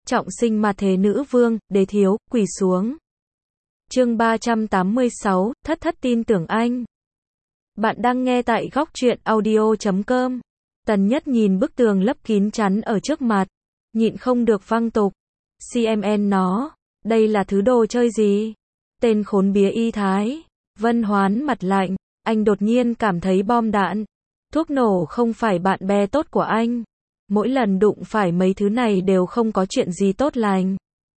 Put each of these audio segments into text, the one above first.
trọng sinh mà thế nữ vương, đế thiếu, quỳ xuống. Chương 386, thất thất tin tưởng anh. Bạn đang nghe tại góc truyện audio.com. Tần Nhất nhìn bức tường lấp kín chắn ở trước mặt, nhịn không được văng tục. CMN nó, đây là thứ đồ chơi gì? Tên khốn bía y thái. Vân Hoán mặt lạnh, anh đột nhiên cảm thấy bom đạn. Thuốc nổ không phải bạn bè tốt của anh. Mỗi lần đụng phải mấy thứ này đều không có chuyện gì tốt lành.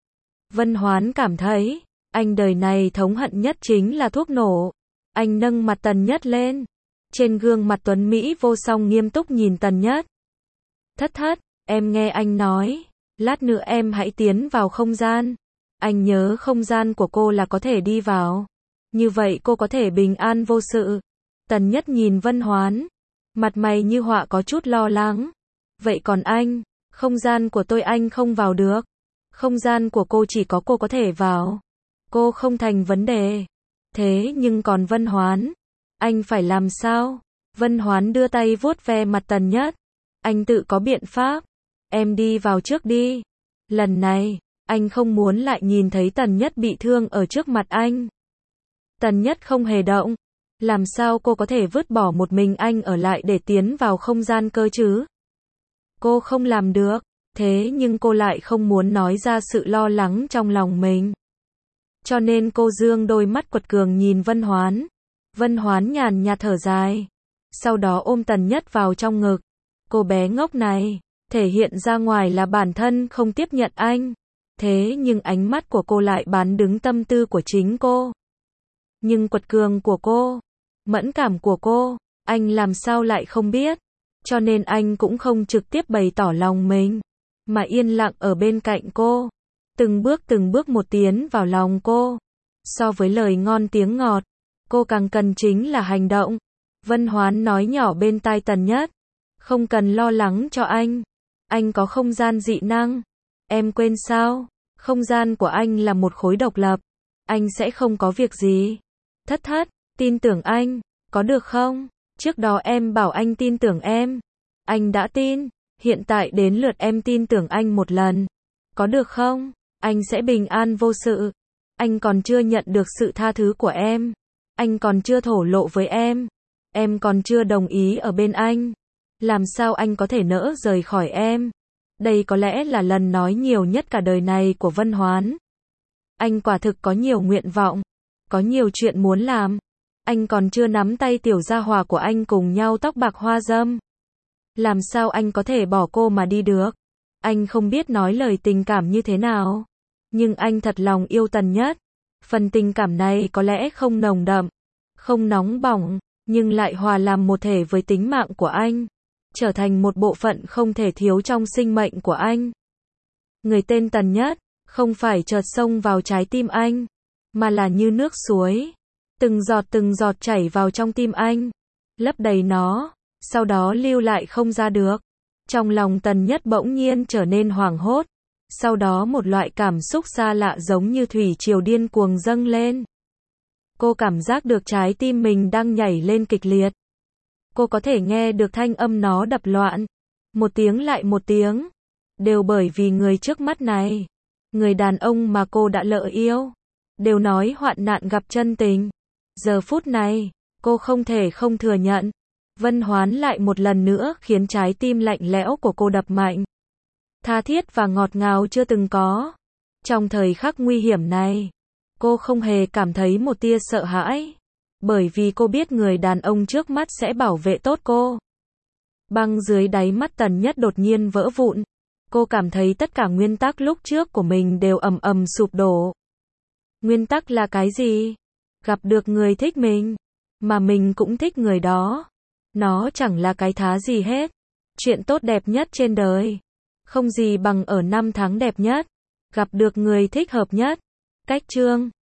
Vân Hoán cảm thấy, anh đời này thống hận nhất chính là thuốc nổ. Anh nâng mặt Tần Nhất lên. Trên gương mặt tuấn Mỹ vô song nghiêm túc nhìn Tần Nhất. Thất thất, em nghe anh nói, lát nữa em hãy tiến vào không gian. Anh nhớ không gian của cô là có thể đi vào. Như vậy cô có thể bình an vô sự. Tần Nhất nhìn Vân Hoán. Mặt mày như họa có chút lo lắng. Vậy còn anh, không gian của tôi anh không vào được. Không gian của cô chỉ có cô có thể vào. Cô không thành vấn đề. Thế nhưng còn Vân Hoán, anh phải làm sao? Vân Hoán đưa tay vuốt ve mặt Tần Nhất. Anh tự có biện pháp. Em đi vào trước đi. Lần này, anh không muốn lại nhìn thấy Tần Nhất bị thương ở trước mặt anh. Tần Nhất không hề động. Làm sao cô có thể vứt bỏ một mình anh ở lại để tiến vào không gian cơ chứ? Cô không làm được. Thế nhưng cô lại không muốn nói ra sự lo lắng trong lòng mình. Cho nên cô dương đôi mắt quật cường nhìn Vân Hoán. Vân Hoán nhàn nhạt thở dài. Sau đó ôm Tần Nhất vào trong ngực. Cô bé ngốc này, thể hiện ra ngoài là bản thân không tiếp nhận anh. Thế nhưng ánh mắt của cô lại bán đứng tâm tư của chính cô. Nhưng quật cường của cô, mẫn cảm của cô, anh làm sao lại không biết. Cho nên anh cũng không trực tiếp bày tỏ lòng mình, mà yên lặng ở bên cạnh cô. Từng bước một tiến vào lòng cô. So với lời ngon tiếng ngọt, cô càng cần chính là hành động. Vân Hoán nói nhỏ bên tai Tần Nhất. Không cần lo lắng cho anh. Anh có không gian dị năng. Em quên sao? Không gian của anh là một khối độc lập. Anh sẽ không có việc gì. Thất thất, tin tưởng anh, có được không? Trước đó em bảo anh tin tưởng em. Anh đã tin. Hiện tại đến lượt em tin tưởng anh một lần. Có được không? Anh sẽ bình an vô sự. Anh còn chưa nhận được sự tha thứ của em. Anh còn chưa thổ lộ với em. Em còn chưa đồng ý ở bên anh. Làm sao anh có thể nỡ rời khỏi em? Đây có lẽ là lần nói nhiều nhất cả đời này của Vân Hoán. Anh quả thực có nhiều nguyện vọng. Có nhiều chuyện muốn làm. Anh còn chưa nắm tay tiểu gia hỏa của anh cùng nhau tóc bạc hoa dâm. Làm sao anh có thể bỏ cô mà đi được? Anh không biết nói lời tình cảm như thế nào. Nhưng anh thật lòng yêu Tần Nhất. Phần tình cảm này có lẽ không nồng đậm, không nóng bỏng, nhưng lại hòa làm một thể với tính mạng của anh. Trở thành một bộ phận không thể thiếu trong sinh mệnh của anh. Người tên Tần Nhất, không phải chợt xông vào trái tim anh, mà là như nước suối. Từng giọt chảy vào trong tim anh. Lấp đầy nó, sau đó lưu lại không ra được. Trong lòng Tần Nhất bỗng nhiên trở nên hoảng hốt. Sau đó một loại cảm xúc xa lạ giống như thủy triều điên cuồng dâng lên. Cô cảm giác được trái tim mình đang nhảy lên kịch liệt. Cô có thể nghe được thanh âm nó đập loạn. Một tiếng lại một tiếng. Đều bởi vì người trước mắt này. Người đàn ông mà cô đã lỡ yêu. Đều nói hoạn nạn gặp chân tình. Giờ phút này, cô không thể không thừa nhận. Vân Hoán lại một lần nữa khiến trái tim lạnh lẽo của cô đập mạnh. Tha thiết và ngọt ngào chưa từng có. Trong thời khắc nguy hiểm này, cô không hề cảm thấy một tia sợ hãi. Bởi vì cô biết người đàn ông trước mắt sẽ bảo vệ tốt cô. Băng dưới đáy mắt Tần Nhất đột nhiên vỡ vụn. Cô cảm thấy tất cả nguyên tắc lúc trước của mình đều ầm ầm sụp đổ. Nguyên tắc là cái gì? Gặp được người thích mình, mà mình cũng thích người đó. Nó chẳng là cái thá gì hết. Chuyện tốt đẹp nhất trên đời. Không gì bằng ở năm tháng đẹp nhất. Gặp được người thích hợp nhất. Cách chương